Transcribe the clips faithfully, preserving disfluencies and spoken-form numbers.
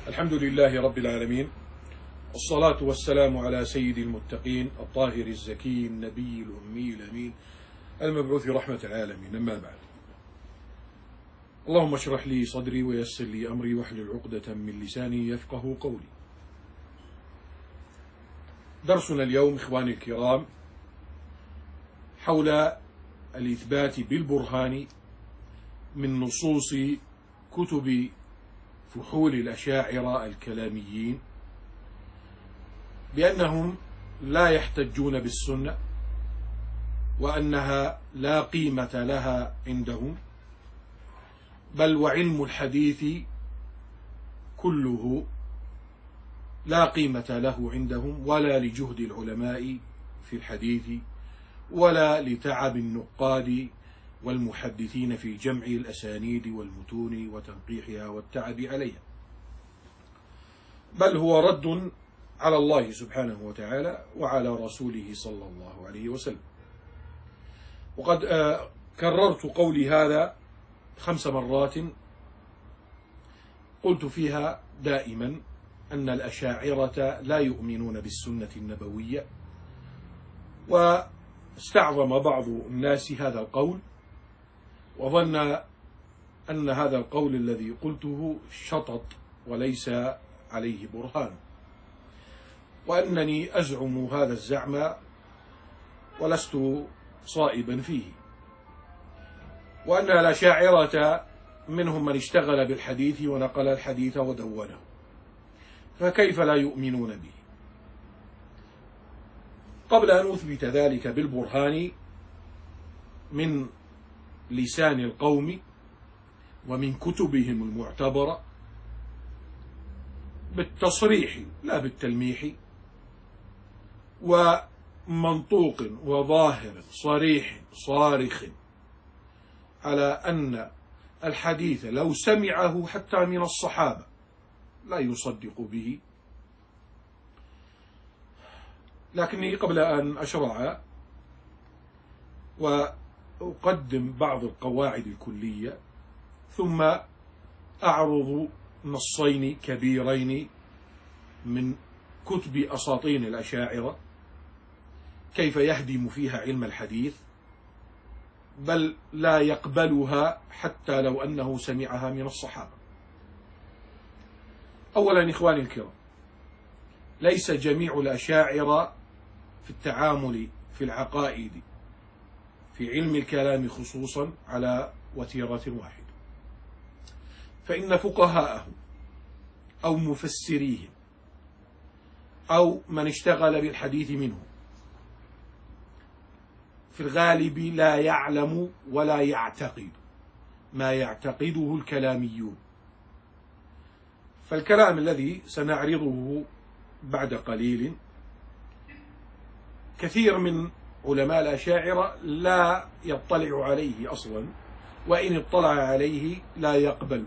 الحمد لله رب العالمين، والصلاة والسلام على سيد المتقين الطاهر الزكي النبي الأمي الأمين المبعوث رحمة العالمين. أما بعد، اللهم اشرح لي صدري ويسر لي أمري واحلل عقدة من لساني يفقه قولي. درسنا اليوم إخواني الكرام حول الإثبات بالبرهان من نصوص كتب فحول الأشاعرة الكلاميين بأنهم لا يحتجون بالسنة، وأنها لا قيمة لها عندهم، بل وعلم الحديث كله لا قيمة له عندهم، ولا لجهد العلماء في الحديث، ولا لتعب النقاد والمحدثين في جمع الأسانيد والمتون وتنقيحها والتعب عليها، بل هو رد على الله سبحانه وتعالى وعلى رسوله صلى الله عليه وسلم. وقد كررت قولي هذا خمس مرات، قلت فيها دائما أن الأشاعرة لا يؤمنون بالسنة النبوية، واستعظم بعض الناس هذا القول وظن أن هذا القول الذي قلته شطط وليس عليه برهان، وأنني أزعم هذا الزعم ولست صائبا فيه، وأن الأشاعرة منهم من اشتغل بالحديث ونقل الحديث ودونه، فكيف لا يؤمنون به؟ قبل أن أثبت ذلك بالبرهان من لسان القوم ومن كتبهم المعتبرة بالتصريح لا بالتلميح، ومنطوق وظاهر صريح صارخ على أن الحديث لو سمعه حتى من الصحابة لا يصدق به. لكني قبل أن أشرع وأقدم بعض القواعد الكلية، ثم أعرض نصين كبيرين من كتب أساطين الأشاعرة كيف يهدم فيها علم الحديث، بل لا يقبلها حتى لو أنه سمعها من الصحابة. أولا إخواني الكرام، ليس جميع الأشاعرة في التعامل في العقائد في علم الكلام خصوصا على وتيرة واحدة، فإن فقهاءهم أو مفسريهم أو من اشتغل بالحديث منهم في الغالب لا يعلم ولا يعتقد ما يعتقده الكلاميون. فالكلام الذي سنعرضه بعد قليل كثير من علماء الأشاعرة لا يطلع عليه أصلا، وإن اطلع عليه لا يقبله،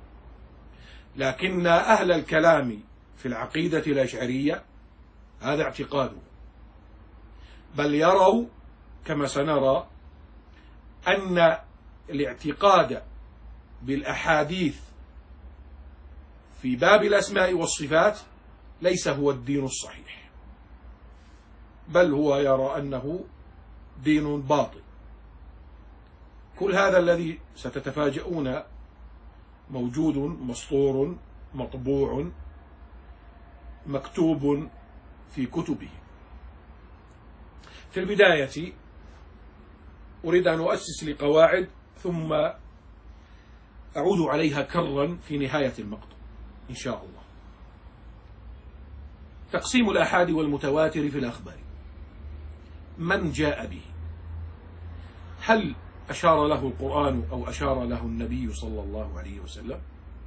لكن أهل الكلام في العقيدة الأشعرية هذا اعتقاده، بل يروا كما سنرى أن الاعتقاد بالأحاديث في باب الأسماء والصفات ليس هو الدين الصحيح، بل هو يرى أنه دين باطل. كل هذا الذي ستتفاجؤون موجود مسطور مطبوع مكتوب في كتبه. في البداية أريد أن أؤسس لقواعد ثم أعود عليها كرا في نهاية المقطع إن شاء الله. تقسيم الآحاد والمتواتر في الأخبار، من جاء به؟ هل أشار له القرآن أو أشار له النبي صلى الله عليه وسلم؟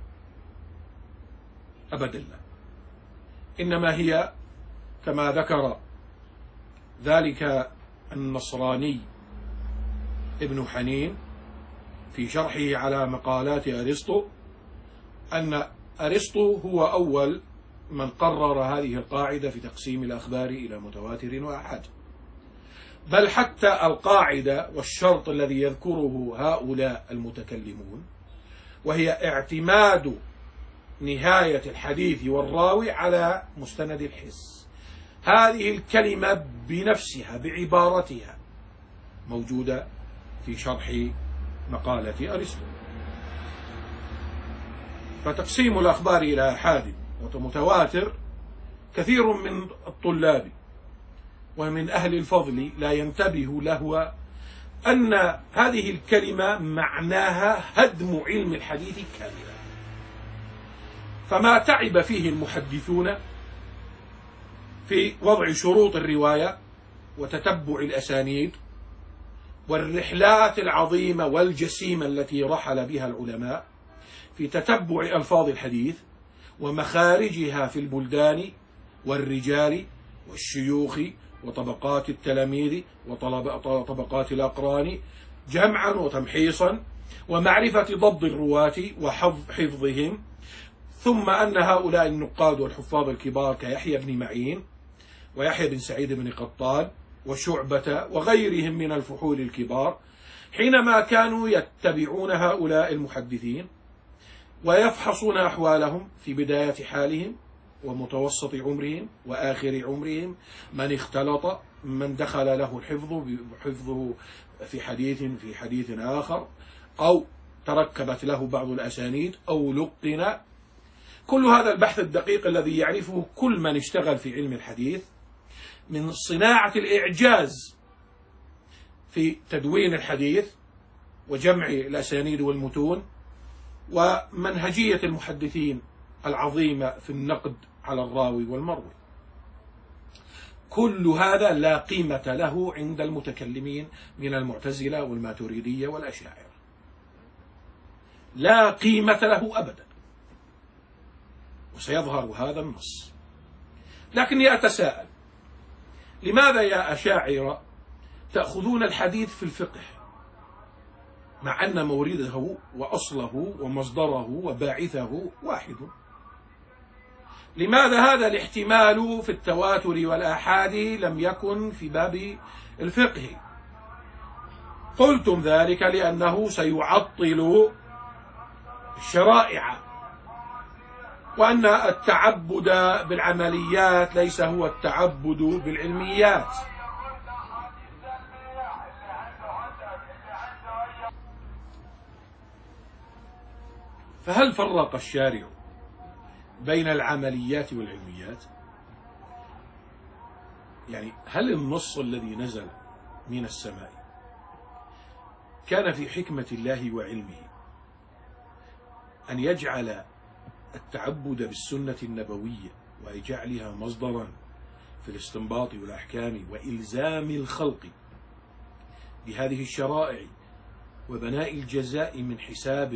أبدا لا، إنما هي كما ذكر ذلك النصراني ابن حنين في شرحه على مقالات أرسطو، أن أرسطو هو أول من قرر هذه القاعدة في تقسيم الأخبار إلى متواتر وآحاد، بل حتى القاعدة والشرط الذي يذكره هؤلاء المتكلمون، وهي اعتماد نهاية الحديث والراوي على مستند الحس. هذه الكلمة بنفسها بعبارتها موجودة في شرح مقالة أرسطو. فتقسيم الأخبار إلى آحاد ومتواتر كثير من الطلاب ومن أهل الفضل لا ينتبه له أن هذه الكلمة معناها هدم علم الحديث كاملا. فما تعب فيه المحدثون في وضع شروط الرواية وتتبع الأسانيد والرحلات العظيمة والجسيمة التي رحل بها العلماء في تتبع ألفاظ الحديث ومخارجها في البلدان والرجال والشيوخ وطبقات التلاميذ وطبقات الأقران جمعا وتمحيصا ومعرفة ضبط الرواة وحفظهم، ثم أن هؤلاء النقاد والحفاظ الكبار كيحيى بن معين ويحيى بن سعيد بن قطان وشعبة وغيرهم من الفحول الكبار حينما كانوا يتبعون هؤلاء المحدثين ويفحصون أحوالهم في بداية حالهم ومتوسط عمرهم وآخر عمرهم، من اختلط، من دخل له الحفظ حفظه في حديث في حديث آخر، أو تركبت له بعض الأسانيد أو لقن. كل هذا البحث الدقيق الذي يعرفه كل من اشتغل في علم الحديث من صناعة الإعجاز في تدوين الحديث وجمع الأسانيد والمتون ومنهجية المحدثين العظيمة في النقد على الراوي والمروي. كل هذا لا قيمة له عند المتكلمين من المعتزلة والماتريدية والأشاعرة، لا قيمة له أبدا، وسيظهر هذا النص. لكني أتساءل، لماذا يا أشاعرة تأخذون الحديث في الفقه مع أن مورده وأصله ومصدره وباعثه واحد؟ لماذا هذا الاحتمال في التواتر والآحاد لم يكن في باب الفقه؟ قلتم ذلك لأنه سيعطل الشرائع، وأن التعبد بالعمليات ليس هو التعبد بالعلميات. فهل فرق الشارع بين العمليات والعلميات؟ يعني هل النص الذي نزل من السماء كان في حكمة الله وعلمه أن يجعل التعبد بالسنة النبوية ويجعلها مصدرا في الاستنباط والأحكام وإلزام الخلق بهذه الشرائع وبناء الجزاء من حساب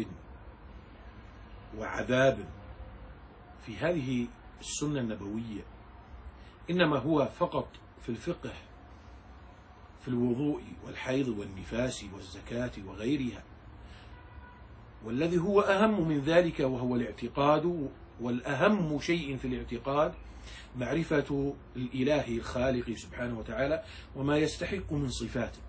وعذاب في هذه السنة النبوية، إنما هو فقط في الفقه في الوضوء والحيض والنفاس والزكاة وغيرها، والذي هو أهم من ذلك وهو الاعتقاد، والأهم شيء في الاعتقاد معرفة الإله الخالق سبحانه وتعالى وما يستحق من صفاته.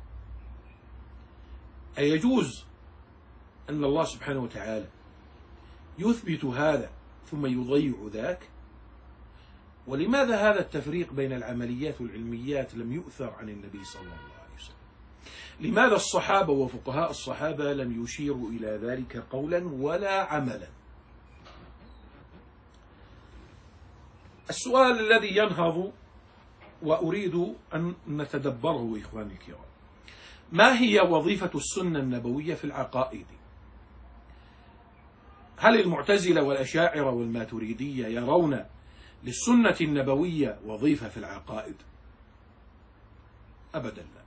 أيجوز أن الله سبحانه وتعالى يثبت هذا ثم يضيع ذاك؟ ولماذا هذا التفريق بين العمليات والعلميات لم يؤثر عن النبي صلى الله عليه وسلم؟ لماذا الصحابة وفقهاء الصحابة لم يشيروا إلى ذلك قولا ولا عملا؟ السؤال الذي ينهض وأريد أن نتدبره إخواني الكرام، ما هي وظيفة السنة النبوية في العقائد؟ هل المعتزلة والأشاعرة والماتريدية يرون للسنة النبوية وظيفة في العقائد؟ أبدا لا.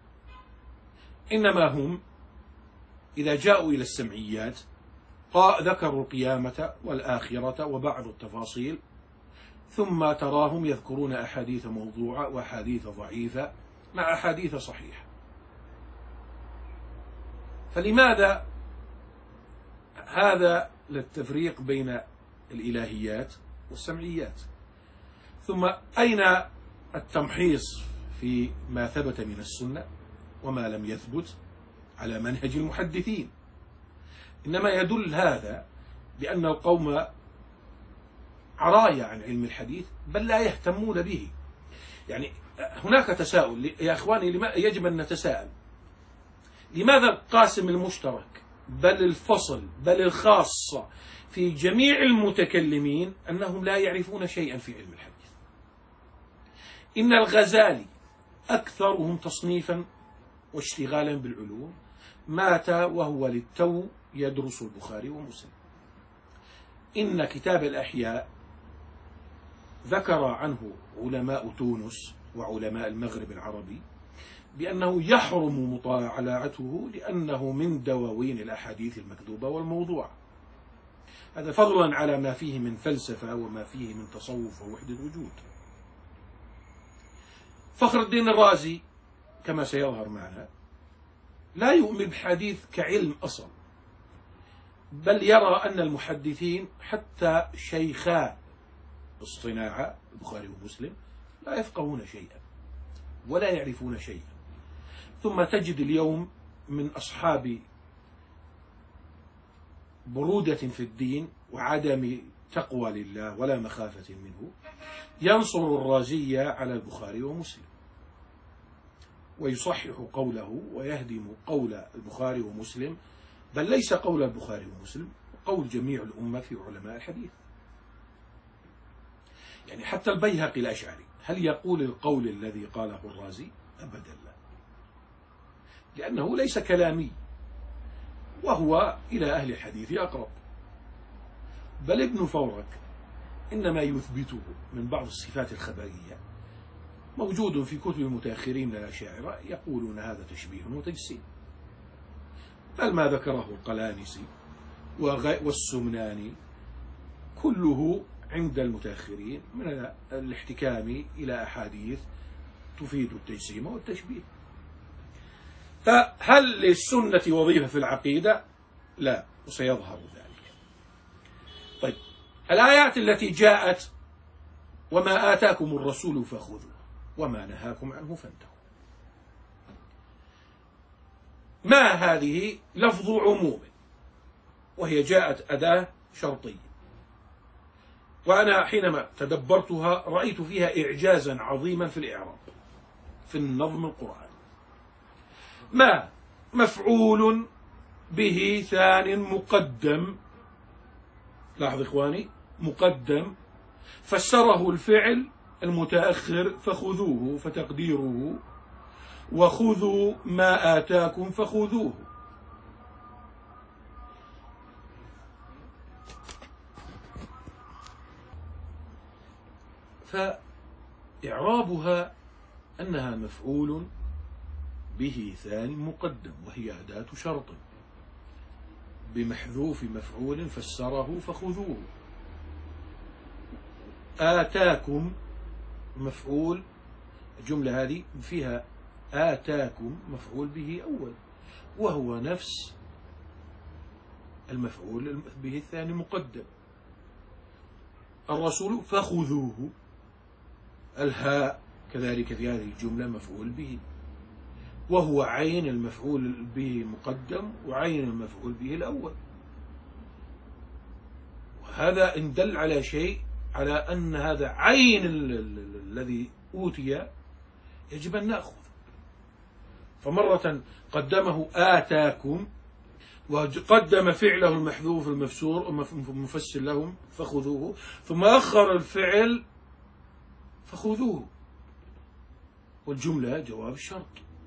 إنما هم إذا جاءوا إلى السمعيات ذكروا القيامة والآخرة وبعض التفاصيل، ثم تراهم يذكرون أحاديث موضوعة وأحاديث ضعيفة مع أحاديث صحيحة. فلماذا هذا للتفريق بين الإلهيات والسمعيات؟ ثم أين التمحيص في ما ثبت من السنة وما لم يثبت على منهج المحدثين؟ إنما يدل هذا بأن القوم عرايا عن علم الحديث بل لا يهتمون به. يعني هناك تساؤل يا إخواني، يجب أن نتساءل: لماذا القاسم المشترك بل الفصل بل الخاصة في جميع المتكلمين أنهم لا يعرفون شيئا في علم الحديث؟ إن الغزالي أكثرهم تصنيفا واشتغالا بالعلوم مات وهو للتو يدرس البخاري ومسلم. إن كتاب الأحياء ذكر عنه علماء تونس وعلماء المغرب العربي بأنه يحرم مطالعته لأنه من دواوين الأحاديث المكذوبة والموضوعة. هذا فضلا على ما فيه من فلسفة وما فيه من تصوف ووحدة وجود. فخر الدين الرازي كما سيظهر معنا لا يؤمن بالحديث كعلم أصلا، بل يرى أن المحدثين حتى شيخا الصناعة البخاري ومسلم لا يفقهون شيئا ولا يعرفون شيئا. ثم تجد اليوم من أصحاب برودة في الدين وعدم تقوى لله ولا مخافة منه ينصر الرازية على البخاري ومسلم ويصحح قوله ويهدم قول البخاري ومسلم، بل ليس قول البخاري ومسلم، قول جميع الأمة في علماء الحديث. يعني حتى البيهقي الأشعري هل يقول القول الذي قاله الرازي؟ أبدا لا، لأنه ليس كلامي وهو إلى أهل الحديث أقرب. بل ابن فورك إنما يثبته من بعض الصفات الخبرية موجود في كتب المتأخرين من الأشاعرة يقولون هذا تشبيه وتجسيم، بل ما ذكره القلانسي والسمناني كله عند المتأخرين من الاحتكام إلى أحاديث تفيد التجسيم والتشبيه. فهل للسنة وظيفة في العقيدة؟ لا، وسيظهر ذلك. طيب، الآيات التي جاءت: وما آتاكم الرسول فخذوه وما نهاكم عنه فانتهوا، ما هذه؟ لفظ عموم، وهي جاءت أداة شرطية، وأنا حينما تدبرتها رأيت فيها إعجازا عظيما في الإعراب في النظم القرآني. ما مفعول به ثان مقدم، لاحظ إخواني، مقدم فسره الفعل المتأخر فخذوه، فتقديره وخذوا ما آتاكم فخذوه. فإعرابها أنها مفعول به ثاني مقدم، وهي أداة شرط بمحذوف مفعول فسره فخذوه. آتاكم مفعول، الجملة هذه فيها آتاكم مفعول به أول، وهو نفس المفعول به الثاني مقدم. الرسول فخذوه، الهاء كذلك في هذه الجملة مفعول به، وهو عين المفعول به مقدم وعين المفعول به الأول. وهذا إن دل على شيء على أن هذا عين الذي أوتي يجب أن نأخذ. فمرة قدمه آتاكم وقدم فعله المحذوف المفسور المفسر لهم فخذوه، ثم أخر الفعل فخذوه، والجملة جواب الشرط.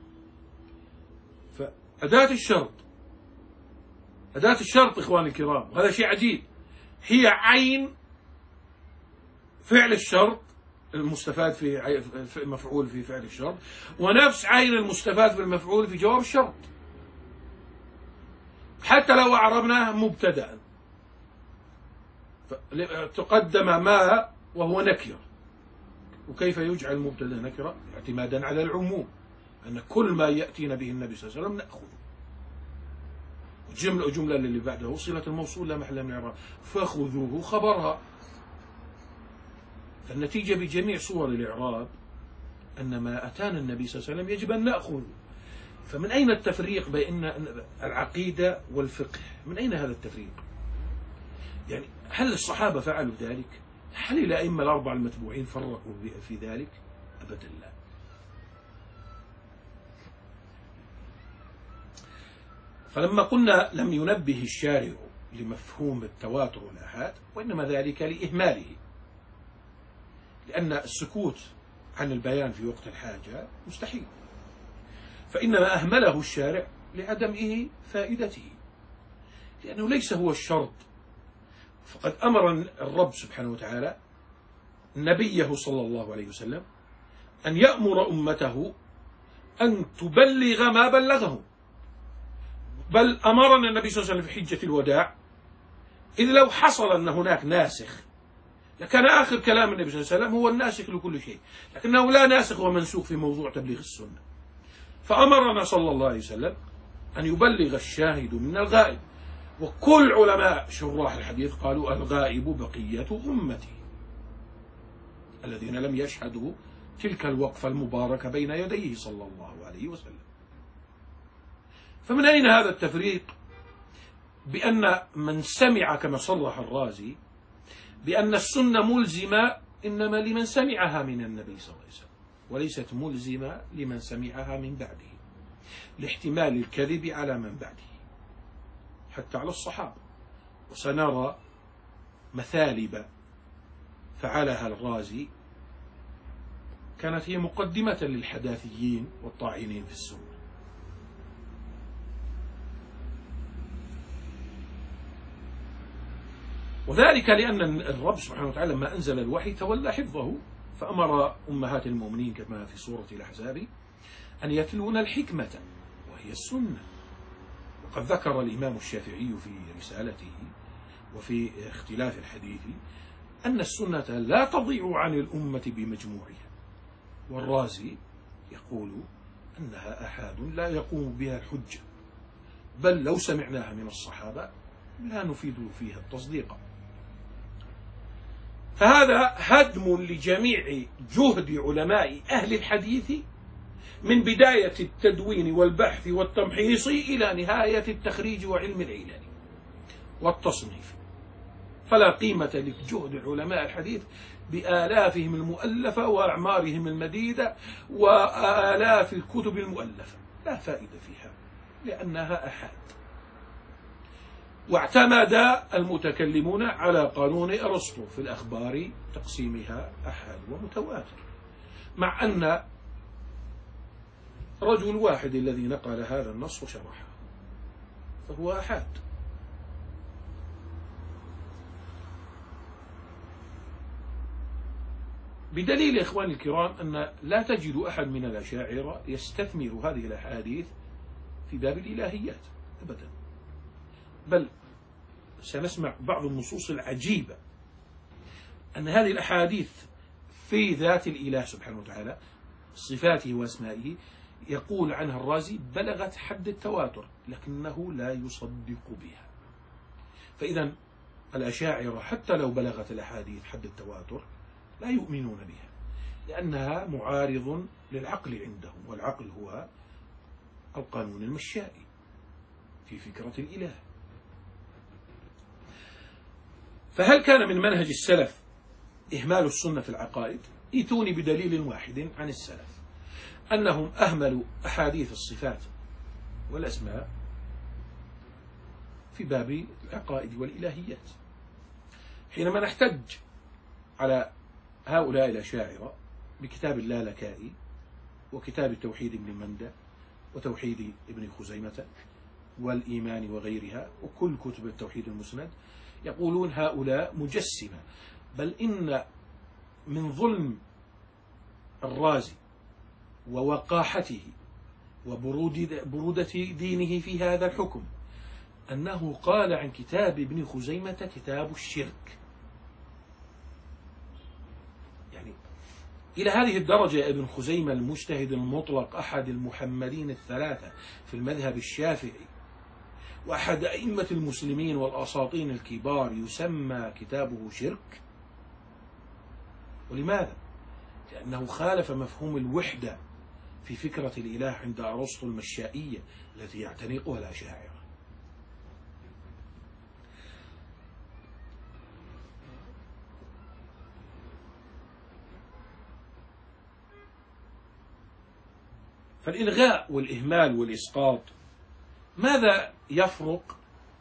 فأداة الشرط أداة الشرط إخواني الكرام، وهذا شيء عجيب، هي عين فعل الشرط المستفاد في مفعول في فعل الشرط، ونفس عين المستفاد في المفعول في جواب الشرط، حتى لو أعربناه مبتدأ. تقدم ما وهو نكرة، وكيف يجعل مبتدأ نكرة؟ اعتمادا على العموم، أن كل ما يأتينا به النبي صلى الله عليه وسلم نأخذه. الجملة جملة اللي بعده صلة الموصول لا محل من الإعراب، فخذوه خبرها. فالنتيجة بجميع صور الإعراب أن ما أتانا النبي صلى الله عليه وسلم يجب أن نأخذ. فمن أين التفريق بين العقيدة والفقه؟ من أين هذا التفريق؟ يعني هل الصحابة فعلوا ذلك؟ هل الأئمة الأربعة المتبوعين فرقوا في ذلك؟ أبدا لا. فلما قلنا لم ينبه الشارع لمفهوم التواتر والآحاد، وإنما ذلك لإهماله، لأن السكوت عن البيان في وقت الحاجة مستحيل، فإنما أهمله الشارع لعدم فائدته، لأنه ليس هو الشرط. فقد أمر الرب سبحانه وتعالى نبيه صلى الله عليه وسلم أن يأمر أمته أن تبلغ ما بلغه، بل أمرنا النبي صلى الله عليه وسلم في حجة الوداع، إذ لو حصل أن هناك ناسخ لكان آخر كلام النبي صلى الله عليه وسلم هو الناسخ لكل شيء، لكنه لا ناسخ ومنسوخ في موضوع تبليغ السنة. فأمرنا صلى الله عليه وسلم أن يبلغ الشاهد من الغائب، وكل علماء شراح الحديث قالوا الغائب بقية أمتي الذين لم يشهدوا تلك الوقفة المباركة بين يديه صلى الله عليه وسلم. فمن أين هذا التفريق بأن من سمع، كما صرح الرازي، بأن السنة ملزمة إنما لمن سمعها من النبي صلى الله عليه وسلم، وليست ملزمة لمن سمعها من بعده، لاحتمال الكذب على من بعده حتى على الصحابة. وسنرى مثالب فعلها الرازي كانت هي مقدمة للحداثيين والطاعنين في السنة. وذلك لأن الرب سبحانه وتعالى لما أنزل الوحي تولى حفظه، فأمر أمهات المؤمنين كما في سورة الأحزاب أن يتلون الحكمة وهي السنة. وقد ذكر الإمام الشافعي في رسالته وفي اختلاف الحديث أن السنة لا تضيع عن الأمة بمجموعها، والرازي يقول أنها أحاد لا يقوم بها الحجة، بل لو سمعناها من الصحابة لا نفيد فيها التصديق. فهذا هدم لجميع جهد علماء أهل الحديث من بداية التدوين والبحث والتمحيص إلى نهاية التخريج وعلم العلل والتصنيف. فلا قيمة لجهد علماء الحديث بآلافهم المؤلفة وأعمارهم المديدة وآلاف الكتب المؤلفة، لا فائدة فيها لأنها أحاد. واعتمد المتكلمون على قانون أرسطو في الأخبار تقسيمها أحاد ومتواتر، مع أن رجل واحد الذي نقل هذا النص وشرحه فهو أحاد. بدليل إخواني الكرام أن لا تجد أحد من الأشاعرة يستثمر هذه الأحاديث في باب الإلهيات أبدا، بل سنسمع بعض النصوص العجيبة أن هذه الأحاديث في ذات الإله سبحانه وتعالى صفاته وأسمائه يقول عنها الرازي بلغت حد التواتر لكنه لا يصدق بها. فإذا الأشاعرة حتى لو بلغت الأحاديث حد التواتر لا يؤمنون بها، لأنها معارض للعقل عندهم، والعقل هو القانون المشائي في فكرة الإله. فهل كان من منهج السلف إهمال السنة في العقائد؟ ائتوني بدليل واحد عن السلف أنهم أهملوا أحاديث الصفات والأسماء في باب العقائد والإلهيات. حينما نحتج على هؤلاء الأشاعرة بكتاب اللالكائي وكتاب التوحيد ابن مندى وتوحيد ابن خزيمة والإيمان وغيرها وكل كتب التوحيد المسند، يقولون هؤلاء مجسمة، بل إن من ظلم الرازي ووقاحته وبرودة دينه في هذا الحكم أنه قال عن كتاب ابن خزيمة كتاب الشرك. يعني إلى هذه الدرجة يا ابن خزيمة المجتهد المطلق أحد المحمدين الثلاثة في المذهب الشافعي وأحد أئمة المسلمين والأساطين الكبار يسمى كتابه شرك؟ ولماذا؟ لأنه خالف مفهوم الوحدة في فكرة الإله عند أرسطو المشائية التي يعتنقها الأشاعرة. فالإلغاء والإهمال والإسقاط ماذا يفرق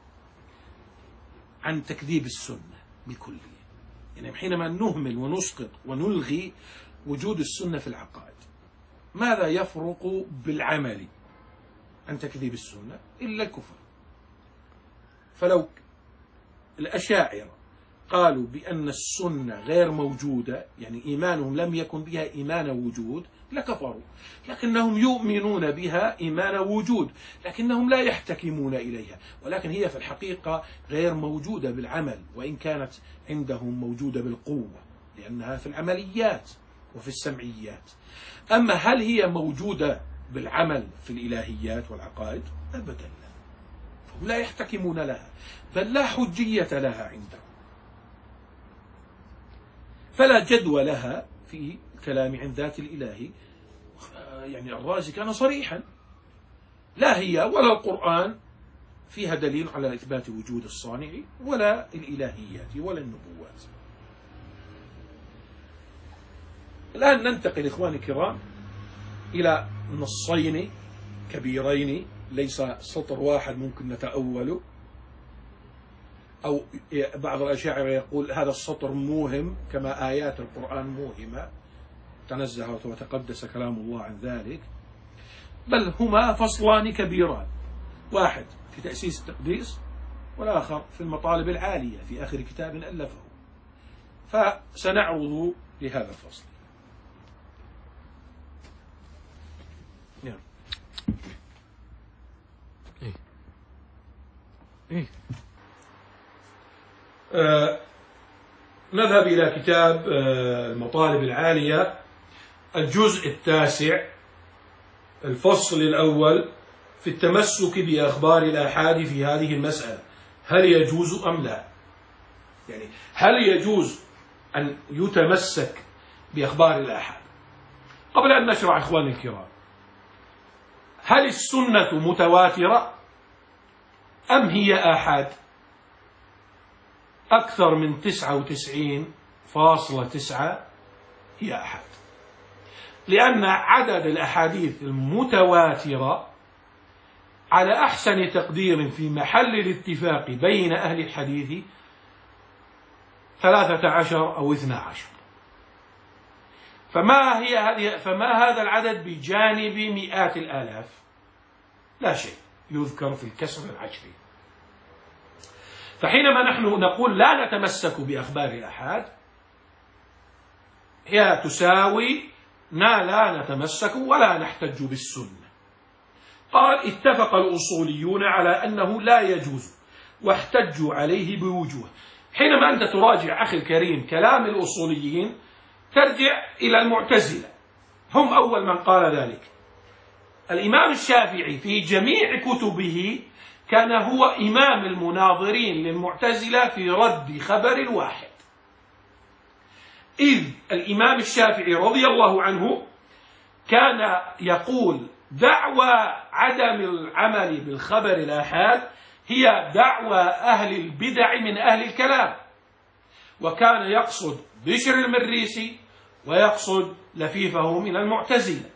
عن تكذيب السنة بالكلية؟ يعني حينما نهمل ونسقط ونلغي وجود السنة في العقائد، ماذا يفرق بالعمل عن تكذيب السنة؟ إلا الكفر. فلو الأشاعرة قالوا بأن السنة غير موجودة، يعني إيمانهم لم يكن بها إيمان وجود، لكفروا، لكنهم يؤمنون بها إيمان وجود، لكنهم لا يحتكمون إليها، ولكن هي في الحقيقة غير موجودة بالعمل، وإن كانت عندهم موجودة بالقوة، لأنها في العمليات وفي السمعيات. أما هل هي موجودة بالعمل في الإلهيات والعقائد؟ أبدا لا، فهم لا يحتكمون لها، بل لا حجية لها عندهم، فلا جدوى لها في الكلام عن ذات الإله. يعني الرازي كان صريحا، لا هي ولا القرآن فيها دليل على إثبات وجود الصانع، ولا الإلهيات ولا النبوات. الآن ننتقل إخواني الكرام إلى نصين كبيرين، ليس سطر واحد ممكن نتأوله، أو بعض الأشاعرة يقول هذا السطر موهم كما آيات القرآن موهمة، تنزه وتقدس كلام الله عن ذلك، بل هما فصلان كبيران، واحد في تأسيس التقديس، والآخر في المطالب العالية في آخر كتاب ألفه. فسنعرض لهذا الفصل. نعم. إيه. إيه. آه نذهب إلى كتاب آه المطالب العالية، الجزء التاسع، الفصل الأول، في التمسك بأخبار الآحاد في هذه المسألة، هل يجوز أم لا؟ يعني هل يجوز أن يتمسك بأخبار الآحاد؟ قبل أن نشرع إخواني الكرام، هل السنة متواترة أم هي آحاد؟ أكثر من تسعة وتسعين فاصلة تسعة هي آحاد، لأن عدد الأحاديث المتواترة على أحسن تقدير في محل الاتفاق بين أهل الحديث ثلاثة عشر أو اثنا عشر. فما هي هذه فما هذا العدد بجانب مئات الآلاف؟ لا شيء يذكر في الكسر العشري. فحينما نحن نقول لا نتمسك بأخبار الآحاد، هي تساوي نا لا نتمسك ولا نحتج بالسنة. قال اتفق الأصوليون على أنه لا يجوز واحتجوا عليه بوجوه. حينما أنت تراجع أخي الكريم كلام الأصوليين ترجع إلى المعتزلة، هم أول من قال ذلك. الإمام الشافعي في جميع كتبه كان هو إمام المناظرين للمعتزلة في رد خبر الواحد، إذ الإمام الشافعي رضي الله عنه كان يقول دعوى عدم العمل بالخبر الآحاد هي دعوى أهل البدع من أهل الكلام، وكان يقصد بشر المريسي ويقصد لفيفه من المعتزلة.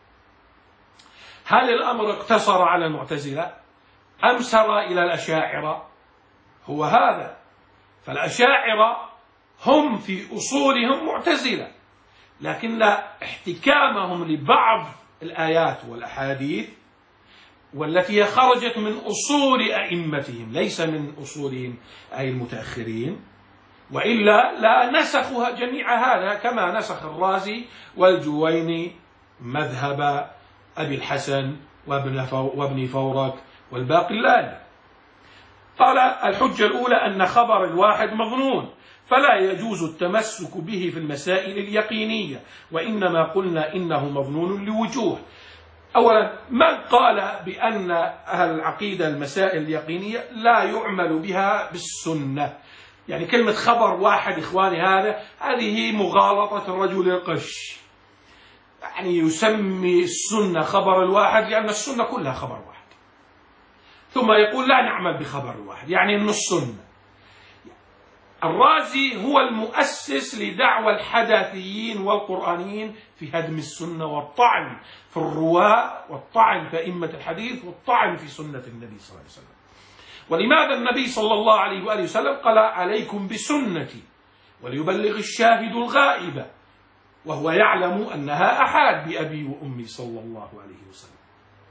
هل الأمر اقتصر على المعتزلة أم سرى إلى الأشاعرة؟ هو هذا. فالأشاعرة هم في أصولهم معتزلة، لكن احتكامهم لبعض الآيات والأحاديث والتي خرجت من أصول أئمتهم ليس من أصولهم أي المتأخرين، وإلا لا نسخها جميع هذا كما نسخ الرازي والجويني مذهب أبي الحسن وابن فورك والباقلاني. قال الحجة الأولى أن خبر الواحد مظنون فلا يجوز التمسك به في المسائل اليقينية، وإنما قلنا إنه مظنون لوجوه. أولا، من قال بأن أهل العقيدة المسائل اليقينية لا يعمل بها بالسنة؟ يعني كلمة خبر واحد إخواني هذا هذه مغالطة الرجل القش، يعني يسمي السنة خبر الواحد لأن السنة كلها خبر واحد، ثم يقول لا نعمل بخبر الواحد، يعني أن السنة الرازي هو المؤسس لدعوى الحداثيين والقرآنيين في هدم السنة والطعن في الرواة والطعن في أئمة الحديث والطعن في سنة النبي صلى الله عليه وسلم. ولماذا النبي صلى الله عليه وآله وسلم قال عليكم بسنتي وليبلغ الشاهد الغائب، وهو يعلم أنها أحاد بأبي وأمي صلى الله عليه وسلم.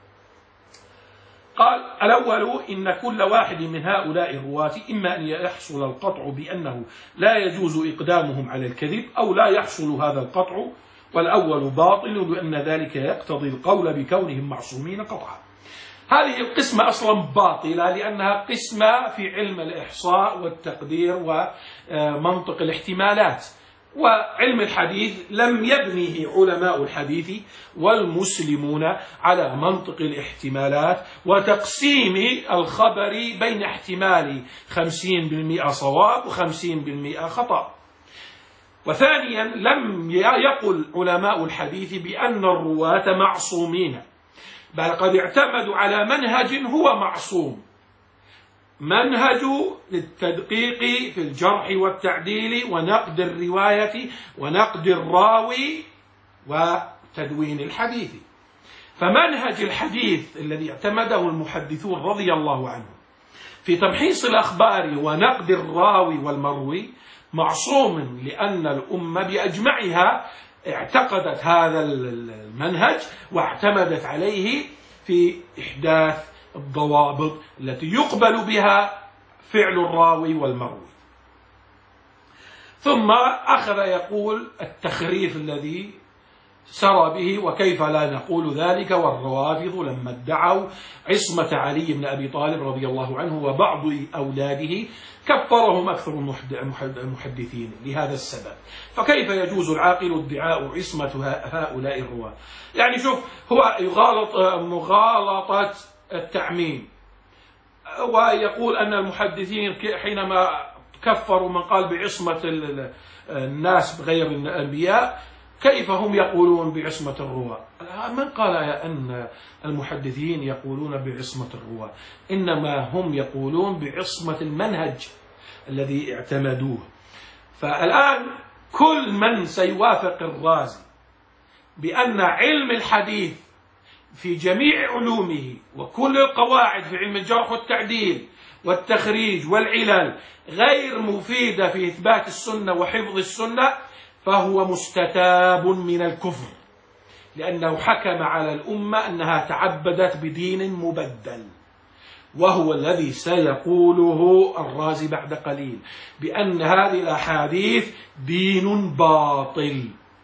قال الأول إن كل واحد من هؤلاء الرواة إما أن يحصل القطع بأنه لا يجوز إقدامهم على الكذب أو لا يحصل هذا القطع، والأول باطل لأن ذلك يقتضي القول بكونهم معصومين قطعا. هذه القسمة أصلا باطلة لأنها قسمة في علم الإحصاء والتقدير ومنطق الاحتمالات، وعلم الحديث لم يبنيه علماء الحديث والمسلمون على منطق الاحتمالات وتقسيم الخبر بين احتمال خمسين بالمئة صواب وخمسين بالمئة خطأ. وثانيا لم يقل علماء الحديث بأن الرواة معصومين، بل قد اعتمدوا على منهج هو معصوم، منهج للتدقيق في الجرح والتعديل ونقد الرواية ونقد الراوي وتدوين الحديث. فمنهج الحديث الذي اعتمده المحدثون رضي الله عنهم في تمحيص الأخبار ونقد الراوي والمروي معصوم، لأن الأمة بأجمعها اعتقدت هذا المنهج واعتمدت عليه في إحداث الضوابط التي يقبل بها فعل الراوي والمروي. ثم أخذ يقول التخريف الذي سرى به وكيف لا نقول ذلك، والروافض لما ادعوا عصمة علي بن أبي طالب رضي الله عنه وبعض أولاده كفرهم أكثر المحدثين لهذا السبب. فكيف يجوز العاقل ادعاء عصمة هؤلاء الرواة؟ يعني شوف، هو يغالط مغالطة التعميم، ويقول أن المحدثين حينما كفروا من قال بعصمة الناس بغير الأنبياء كيف هم يقولون بعصمة الرواة؟ من قال أن المحدثين يقولون بعصمة الرواة؟ إنما هم يقولون بعصمة المنهج الذي اعتمدوه. فالآن كل من سيوافق الرازي بأن علم الحديث في جميع علومه وكل القواعد في علم الجرح والتعديل والتخريج والعلل غير مفيدة في إثبات السنة وحفظ السنة فهو مستتاب من الكفر، لأنه حكم على الأمة أنها تعبدت بدين مبدل، وهو الذي سيقوله الرازي بعد قليل بأن هذه الأحاديث دين باطل.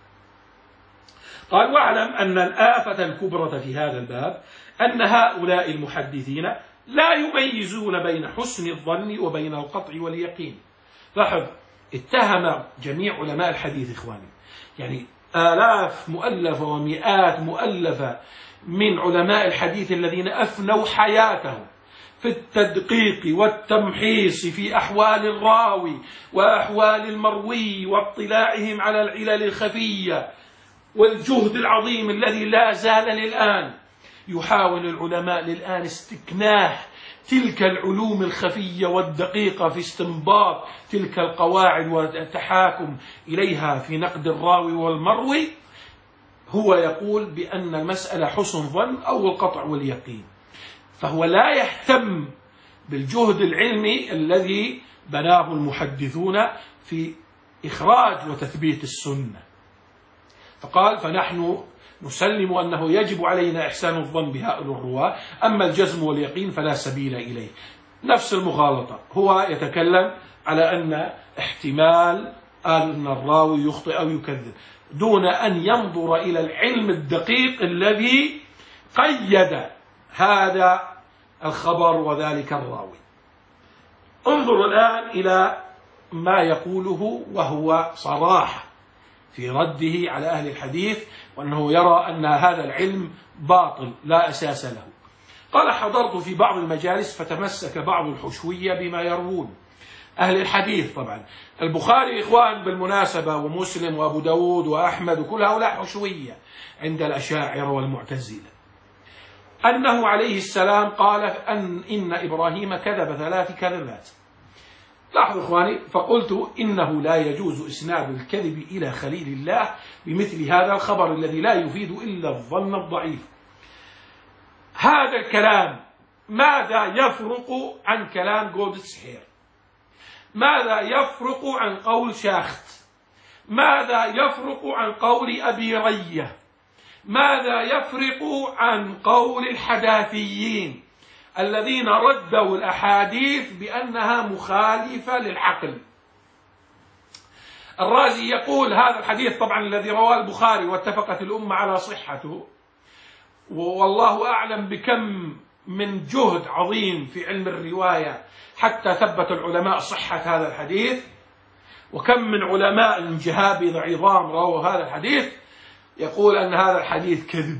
قال واعلم أن الآفة الكبرى في هذا الباب أن هؤلاء المحدثين لا يميزون بين حسن الظن وبين القطع واليقين. لاحظ، اتهم جميع علماء الحديث إخواني، يعني آلاف مؤلفة ومئات مؤلفة من علماء الحديث الذين أفنوا حياتهم في التدقيق والتمحيص في أحوال الراوي وأحوال المروي واطلاعهم على العلل الخفية، والجهد العظيم الذي لا زال للآن يحاول العلماء للآن استكناح تلك العلوم الخفية والدقيقة في استنباط تلك القواعد والتحاكم إليها في نقد الراوي والمروي. هو يقول بأن المسألة حسن ظن أو القطع واليقين، فهو لا يهتم بالجهد العلمي الذي بناه المحدثون في إخراج وتثبيت السنة. فقال فنحن نسلم أنه يجب علينا إحسان الظن بهؤلاء الرواة، أما الجزم واليقين فلا سبيل إليه. نفس المغالطة، هو يتكلم على أن احتمال أن الراوي يخطئ أو يكذب دون أن ينظر إلى العلم الدقيق الذي قيد هذا الخبر وذلك الراوي. انظر الآن إلى ما يقوله وهو صراحة في رده على أهل الحديث، وأنه يرى أن هذا العلم باطل لا أساس له. قال حضرت في بعض المجالس فتمسك بعض الحشوية بما يروون أهل الحديث، طبعا البخاري إخوان بالمناسبة ومسلم وأبو داود وأحمد وكل هؤلاء حشوية عند الأشاعرة والمعتزلة، أنه عليه السلام قال أن إن إبراهيم كذب ثلاث كذبات. لاحظوا إخواني، فقلت إنه لا يجوز إسناد الكذب إلى خليل الله بمثل هذا الخبر الذي لا يفيد إلا الظن الضعيف. هذا الكلام ماذا يفرق عن كلام جولدسهير؟ ماذا يفرق عن قول شاخت؟ ماذا يفرق عن قول أبي رية؟ ماذا يفرق عن قول الحداثيين الذين ردوا الأحاديث بأنها مخالفة للعقل؟ الرازي يقول هذا الحديث طبعا الذي رواه البخاري واتفقت الأمة على صحته، والله أعلم بكم من جهد عظيم في علم الرواية حتى ثبت العلماء صحة هذا الحديث، وكم من علماء جهابذة عظام رووا هذا الحديث، يقول أن هذا الحديث كذب.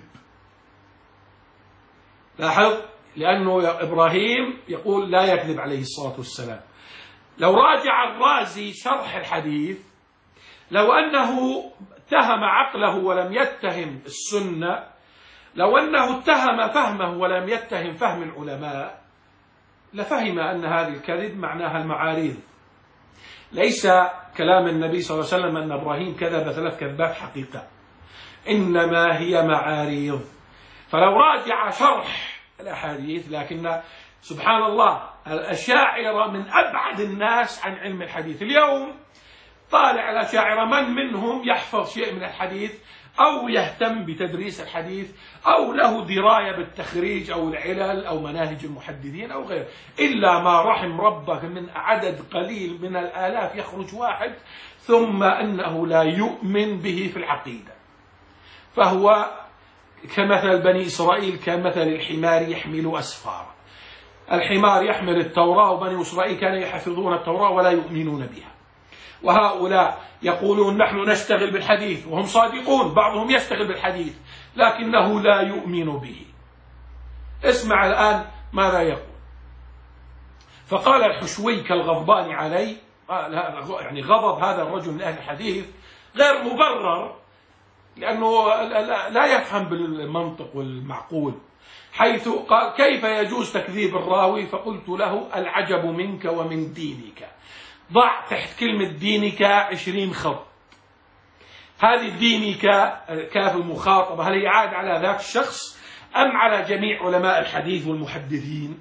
لاحظ، لأنه إبراهيم يقول لا يكذب عليه الصلاة والسلام. لو راجع الرازي شرح الحديث، لو أنه اتهم عقله ولم يتهم السنة، لو أنه اتهم فهمه ولم يتهم فهم العلماء، لفهم أن هذه الكذب معناها المعاريض. ليس كلام النبي صلى الله عليه وسلم أن إبراهيم كذب ثلاث كذبات حقيقة، إنما هي معاريض. فلو راجع شرح الأحاديث، لكن سبحان الله الأشاعرة من أبعد الناس عن علم الحديث اليوم. طالع الأشاعرة من منهم يحفظ شيء من الحديث أو يهتم بتدريس الحديث أو له دراية بالتخريج أو العلل أو مناهج المحدثين أو غيره، إلا ما رحم ربك من عدد قليل من الآلاف يخرج واحد ثم أنه لا يؤمن به في العقيدة. فهو كمثل بني إسرائيل، كمثل الحمار يحمل أسفارا. الحمار يحمل التوراة، وبني إسرائيل كانوا يحفظون التوراة ولا يؤمنون بها. وهؤلاء يقولون نحن نشتغل بالحديث، وهم صادقون، بعضهم يشتغل بالحديث لكنه لا يؤمن به. اسمع الآن ماذا يقول. فقال الحشوي كالغضبان علي، يعني غضب هذا الرجل من أهل الحديث غير مبرر، لأنه لا يفهم بالمنطق والمعقول، حيث قال كيف يجوز تكذيب الراوي؟ فقلت له العجب منك ومن دينك. ضع تحت كلمة دينك عشرين خط. هذه دينك كاف المخاطبة، هل هي عاد على ذات الشخص أم على جميع علماء الحديث والمحدثين؟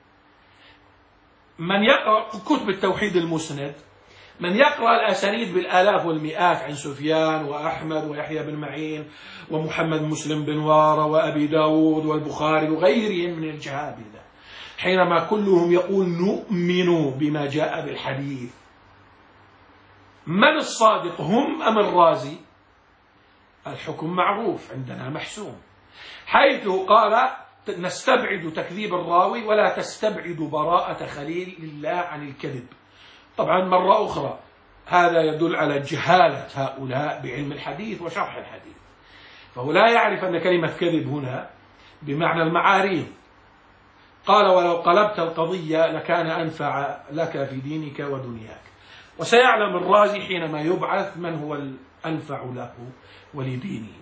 من يقرأ كتب التوحيد المسند، من يقرأ الأسانيد بالآلاف والمئات عن سفيان وأحمد ويحيى بن معين ومحمد مسلم بن وارة وأبي داود والبخاري وغيرهم من الجهابذة، حينما كلهم يقول نؤمن بما جاء بالحديث، من الصادق هم أم الرازي؟ الحكم معروف عندنا محسوم، حيث قال نستبعد تكذيب الراوي ولا تستبعد براءة خليل الله عن الكذب. طبعا مرة أخرى هذا يدل على جهالة هؤلاء بعلم الحديث وشرح الحديث، فهو لا يعرف أن كلمة كذب هنا بمعنى المعاريض. قال ولو قلبت القضية لكان أنفع لك في دينك ودنياك. وسيعلم الرازي حينما يبعث من هو الأنفع له ولدينه.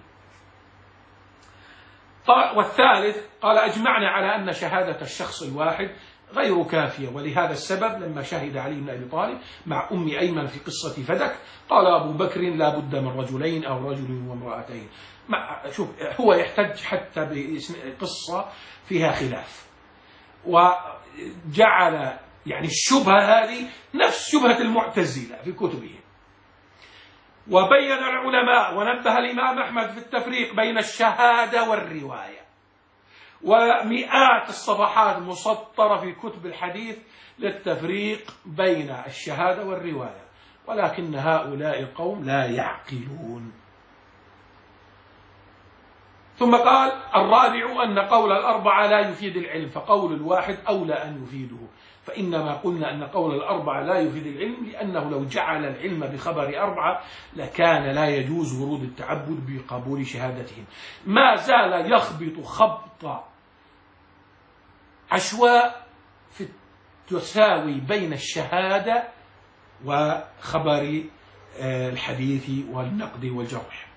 والثالث قال أجمعنا على أن شهادة الشخص الواحد غير كافية، ولهذا السبب لما شهد علي بن أبي طالب مع أم أيمن في قصة فدك قال أبو بكر لا بد من رجلين أو رجل وامرأتين. شوف هو يحتج حتى بقصة فيها خلاف، وجعل يعني الشبهة هذه نفس شبهة المعتزلة في كتبهم. وبين العلماء ونبه الإمام أحمد في التفريق بين الشهادة والرواية، ومئات الصفحات مسطرة في كتب الحديث للتفريق بين الشهادة والرواية، ولكن هؤلاء القوم لا يعقلون. ثم قال الرابع أن قول الأربعة لا يفيد العلم، فقول الواحد أولى أن يفيده، فإنما قلنا أن قول الأربعة لا يفيد العلم لأنه لو جعل العلم بخبر أربعة لكان لا يجوز ورود التعبد بقبول شهادتهم. ما زال يخبط خبط عشواء في التساوي بين الشهادة وخبر الحديث والنقد والجرح.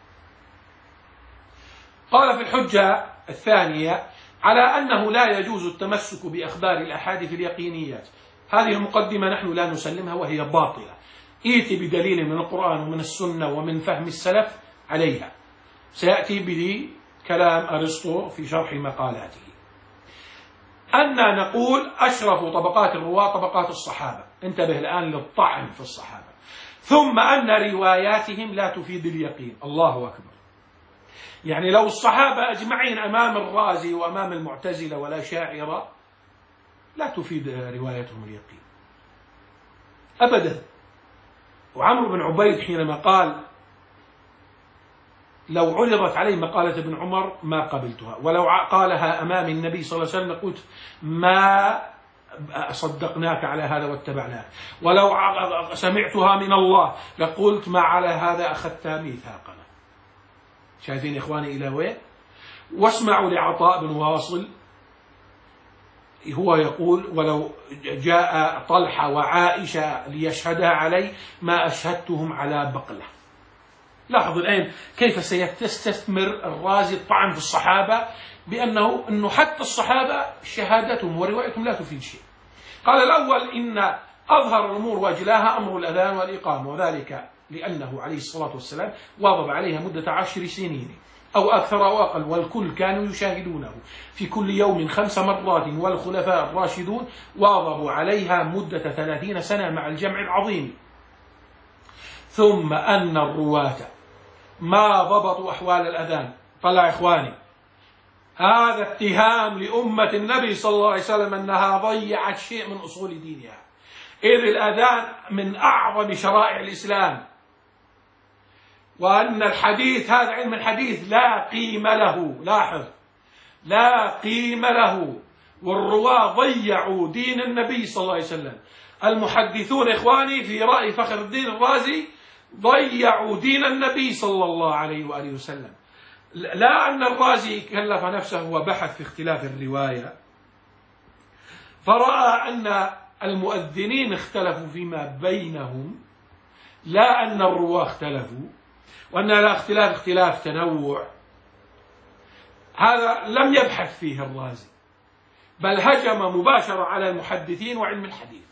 قال في الحجة الثانية على أنه لا يجوز التمسك بأخبار الأحاديث اليقينيات. هذه المقدمة نحن لا نسلمها وهي باطلة. ائت بدليل من القرآن ومن السنة ومن فهم السلف عليها. سيأتي بكلام أرسطو في شرح مقالاته. أن نقول أشرف طبقات الرواة طبقات الصحابة، انتبه الآن للطعن في الصحابة، ثم أن رواياتهم لا تفيد اليقين. الله أكبر. يعني لو الصحابة أجمعين أمام الرازي وأمام المعتزلة والأشاعرة لا تفيد روايتهم اليقين أبدا. وعمرو بن عبيد حينما قال لو عرضت علي مقالة ابن عمر ما قبلتها، ولو قالها أمام النبي صلى الله عليه وسلم قلت ما صدقناك على هذا واتبعناك، ولو سمعتها من الله لقلت ما على هذا أخذت ميثاقنا. شايفين إخواني إلى وين؟ واسمعوا لعطاء بن واصل هو يقول ولو جاء طلحة وعائشة ليشهدها علي ما أشهدتهم على بقلة. لاحظ الآن كيف سيستثمر الرازي الطعن في الصحابة بأنه أنه حتى الصحابة شهادتهم وروايتهم لا تفيد شيء. قال الأول إن أظهر الأمور وأجلاها أمر الأذان والإقامة، وذلك لأنه عليه الصلاة والسلام واظب عليها مدة عشر سنين أو أكثر أو أقل، والكل كانوا يشاهدونه في كل يوم خمس مرات، والخلفاء الراشدون واظبوا عليها مدة ثلاثين سنة مع الجمع العظيم. ثم أن الرواة ما ضبطوا أحوال الأذان. طلع إخواني هذا اتهام لأمة النبي صلى الله عليه وسلم أنها ضيعت شيء من أصول دينها، إذ الأذان من أعظم شرائع الإسلام، وأن الحديث هذا علم الحديث لا قيمة له. لاحظ لا قيمة له، والرواة ضيعوا دين النبي صلى الله عليه وسلم. المحدثون إخواني في رأي فخر الدين الرازي ضيعوا دين النبي صلى الله عليه وآله وسلم. لا أن الرازي كلف نفسه وبحث في اختلاف الرواية فرأى أن المؤذنين اختلفوا فيما بينهم، لا أن الرواة اختلفوا، وأن لا اختلاف اختلاف تنوع. هذا لم يبحث فيه الرازي، بل هجم مباشرة على المحدثين وعلم الحديث،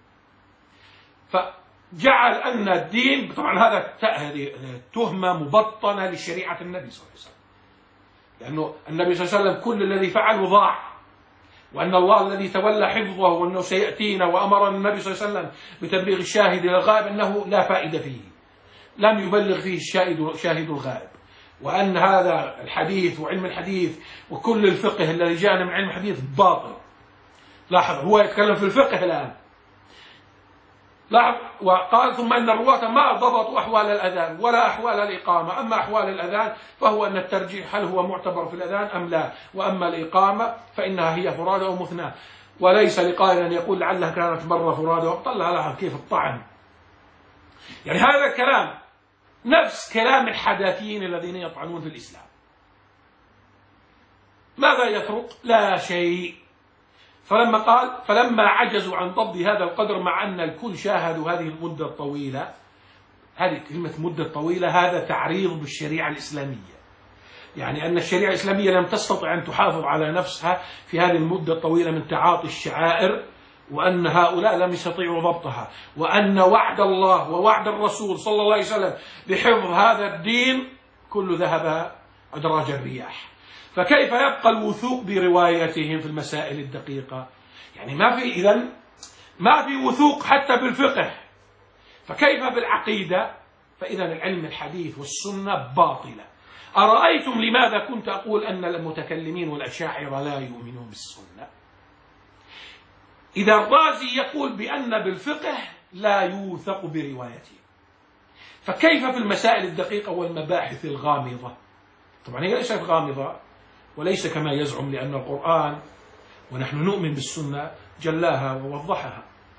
فجعل أن الدين طبعا هذا تهمة مبطنة لشريعة النبي صلى الله عليه وسلم، لأنه النبي صلى الله عليه وسلم كل الذي فعله ضاع، وأن الله الذي تولى حفظه وأنه سيأتينا وأمر النبي صلى الله عليه وسلم بتبليغ الشاهد إلى الغائب أنه لا فائدة فيه، لم يبلغ فيه الشاهد شاهد الغائب، وأن هذا الحديث وعلم الحديث وكل الفقه الذي جاءنا من علم الحديث باطل. لاحظ هو يتكلم في الفقه الآن. لاحظ وقال ثم أن الرواة ما ضبطوا أحوال الأذان ولا أحوال الإقامة. أما أحوال الأذان فهو أن الترجيح هل هو معتبر في الأذان أم لا، وأما الإقامة فإنها هي فرادى ومثنى، وليس لقائل أن يقول لعلها كانت مرة فرادى وطلع لها كيف الطعن. يعني هذا كلام نفس كلام الحداثيين الذين يطعنون في الإسلام. ماذا يفرق؟ لا شيء. فلما قال فلما عجزوا عن ضبط هذا القدر مع أن الكل شاهدوا هذه المدة الطويلة، هذه كلمة مدة طويلة هذا تعريض بالشريعة الإسلامية، يعني أن الشريعة الإسلامية لم تستطع أن تحافظ على نفسها في هذه المدة الطويلة من تعاطي الشعائر، وأن هؤلاء لم يستطيعوا ضبطها، وأن وعد الله ووعد الرسول صلى الله عليه وسلم بحفظ هذا الدين كل ذهب أدراج الرياح. فكيف يبقى الوثوق بروايتهم في المسائل الدقيقة؟ يعني ما في إذن ما في وثوق حتى بالفقه، فكيف بالعقيدة؟ فإذا العلم الحديث والسنة باطلة. أرأيتم لماذا كنت أقول أن المتكلمين والأشاعرة لا يؤمنون بالسنة؟ إذا الرازي يقول بأن بالفقه لا يوثق بروايته، فكيف في المسائل الدقيقة والمباحث الغامضة؟ طبعا هي ليست غامضة وليس كما يزعم، لأن القرآن ونحن نؤمن بالسنة جلاها ووضحها.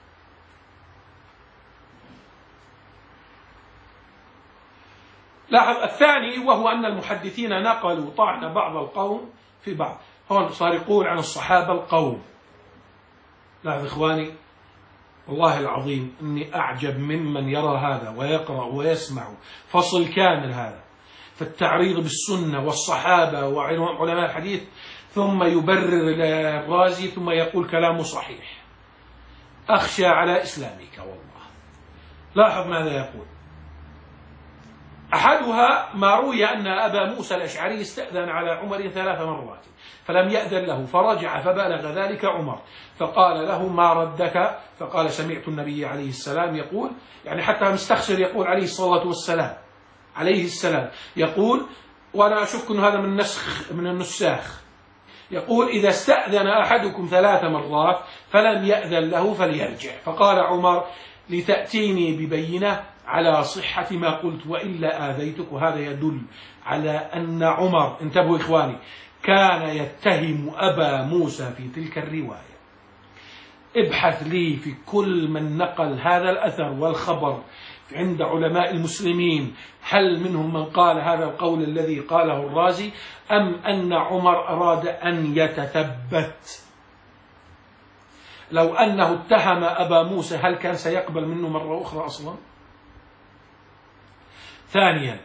لاحظ الثاني وهو أن المحدثين نقلوا طعن بعض القوم في بعض. هون صار يقول عن الصحابة القوم. لاحظ إخواني والله العظيم إني أعجب ممن يرى هذا ويقرأ ويسمع فصل كامل هذا في التعريض بالسنة والصحابة وعلماء الحديث، ثم يبرر الرازي ثم يقول كلامه صحيح. أخشى على إسلامك والله. لاحظ ماذا يقول. أحدها ما روي أن أبا موسى الأشعري استأذن على عمر ثلاث مرات فلم يأذن له، فرجع فبلغ ذلك عمر فقال له ما ردك؟ فقال سمعت النبي عليه السلام يقول، يعني حتى مستخسر يقول عليه الصلاة والسلام عليه السلام يقول، وأنا أشك أن هذا من نسخ من النساخ، يقول إذا استأذن أحدكم ثلاث مرات فلم يأذن له فليرجع. فقال عمر لتأتيني ببينة على صحة ما قلت وإلا آذيتك. وهذا يدل على أن عمر، انتبهوا إخواني، كان يتهم أبا موسى في تلك الرواية. ابحث لي في كل من نقل هذا الأثر والخبر عند علماء المسلمين، هل منهم من قال هذا القول الذي قاله الرازي، أم أن عمر أراد أن يتثبت؟ لو أنه اتهم أبا موسى هل كان سيقبل منه مرة أخرى أصلا؟ ثانيا،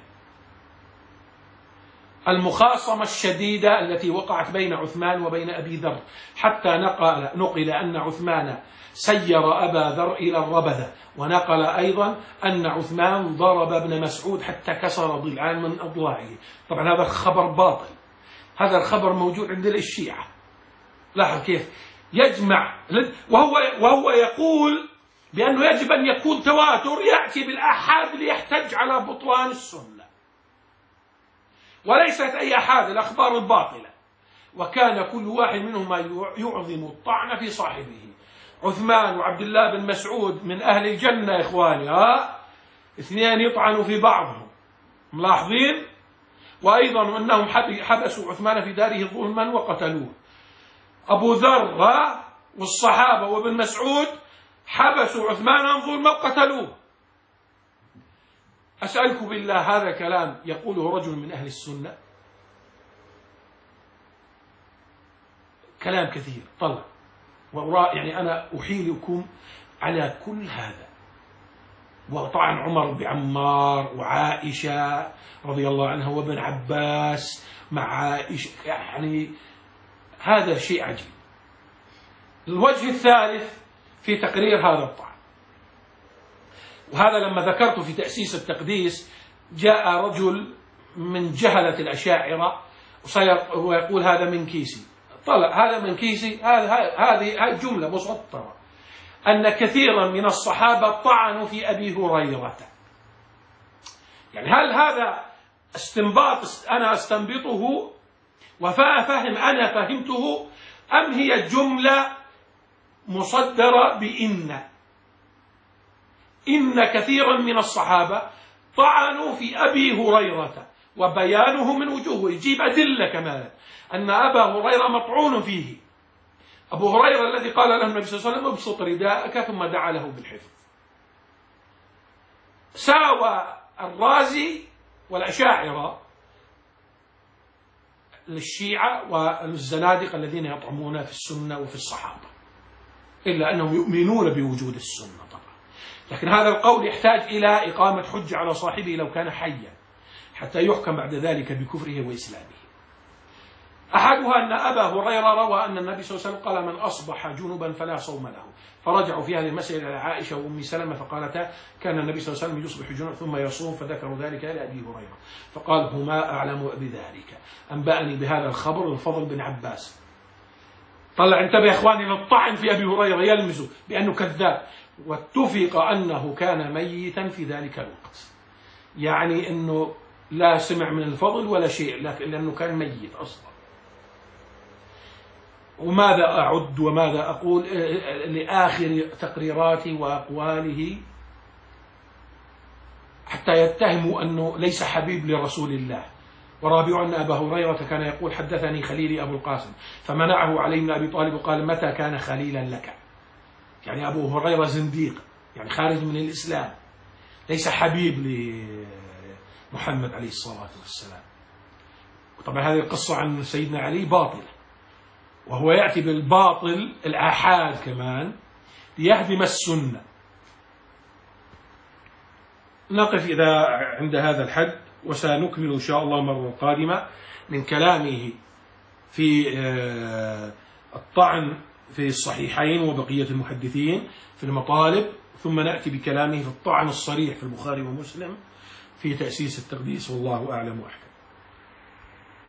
المخاصمة الشديدة التي وقعت بين عثمان وبين أبي ذر، حتى نقل, نقل أن عثمان سير أبا ذر إلى الربذة، ونقل أيضا أن عثمان ضرب ابن مسعود حتى كسر ضلعان من أضلاعه. طبعا هذا الخبر باطل، هذا الخبر موجود عند الشيعة. لاحظ كيف يجمع، وهو, وهو يقول بأنه يجب أن يكون تواتر، يأتي بالآحاد ليحتج على بطلان السنة، وليست أي أحاد، الأخبار الباطلة. وكان كل واحد منهما يعظم الطعن في صاحبه. عثمان وعبد الله بن مسعود من أهل الجنة يا إخواني، ها اثنين يطعنوا في بعضهم، ملاحظين؟ وأيضا أنهم حبسوا عثمان في داره ظلما وقتلوه. أبو ذر ها والصحابة وابن مسعود حبسوا عثمان ظلما وقتلوه. أسألكم بالله، هذا كلام يقوله رجل من أهل السنة؟ كلام كثير طلع، يعني أنا أحيلكم على كل هذا. وطعن عمر بعمار وعائشة رضي الله عنها وابن عباس مع عائشة، يعني هذا شيء عجيب. الوجه الثالث في تقرير هذا الطعن، وهذا لما ذكرته في تأسيس التقديس، جاء رجل من جهلة الأشاعرة ويقول هذا من كيسي. طلع هذا من كيسي، هذه هذه جملة مسطرة أن كثيرا من الصحابة طعنوا في أبي هريرة. يعني هل هذا استنباط أنا أستنبطه وفاهم أنا فهمته، أم هي جملة مصدرة بإن إن كثيرا من الصحابة طعنوا في أبي هريرة، وبيانه من وجوه، يجيب أدلة كمان أن أبا هريرة مطعون فيه. أبو هريرة الذي قال له النبي صلى الله عليه وسلم ابسط رداءك ثم دعا له بالحفظ. ساوى الرازي والأشاعرة للشيعة والزنادقة الذين يطعمون في السنة وفي الصحابة، إلا أنهم يؤمنون بوجود السنة طبعا. لكن هذا القول يحتاج إلى إقامة حجة على صاحبه لو كان حيا حتى يحكم بعد ذلك بكفره وإسلامه. أحدها أن أبا هريرة روى أن النبي صلى الله عليه وسلم قال من أصبح جنبا فلا صوم له، فرجعوا في هذه المسألة إلى عائشة وأم سلمة فقالتا كان النبي صلى الله عليه وسلم يصبح جنبا ثم يصوم، فذكروا ذلك إلى أبي هريرة فقال هما أعلم بذلك، أنبأني بهذا الخبر الفضل بن عباس. طلع انتبه يا إخواني للطعن في أبي هريرة، يلمزه بأنه كذاب، واتفق أنه كان ميتا في ذلك الوقت، يعني أنه لا سمع من الفضل ولا شيء، لكن لأنه كان ميت أصلا. وماذا أعد وماذا أقول لآخر تقريراته وأقواله حتى يتهموا أنه ليس حبيب لرسول الله. ورابع أن أبا هريرة كان يقول حدثني خليلي أبو القاسم، فمنعه علي بن أبي طالب وقال متى كان خليلا لك؟ يعني أبو هريرة زنديق، يعني خارج من الإسلام، ليس حبيب لمحمد عليه الصلاة والسلام. وطبعا هذه القصة عن سيدنا علي باطلة، وهو يأتي بالباطل الآحاد كمان ليهدم السنة. نقف إذا عند هذا الحد، وسنكمل إن شاء الله مرة قادمة من كلامه في الطعن في الصحيحين وبقية المحدثين في المطالب، ثم نأتي بكلامه في الطعن الصريح في البخاري ومسلم في تأسيس التقديس، والله أعلم وأحكم.